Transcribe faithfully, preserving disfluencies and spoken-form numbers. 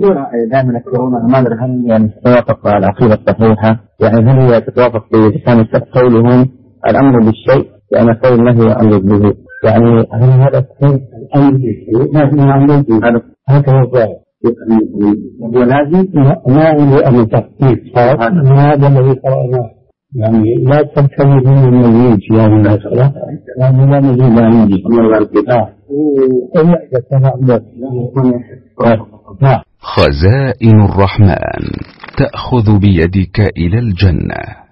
دائما يذكرون ما ادري هل يعني تتوافق مع العقيده الصحيحه، يعني هل هي تتوافق بلسان السلف قولهم الامر بالشيء يعني قول الله وامر به، يعني هل هذا الامر بالشيء ما امر به هذا هو الظاهر ولازم ما هو أن تخفيف هذا الذي قرأناه، يعني لا تبتلي من المزيد في هذه المسألة لأنه لا مزيد عندي إلا إذا كان عندك. خزائن الرحمن تأخذ بيدك إلى الجنة.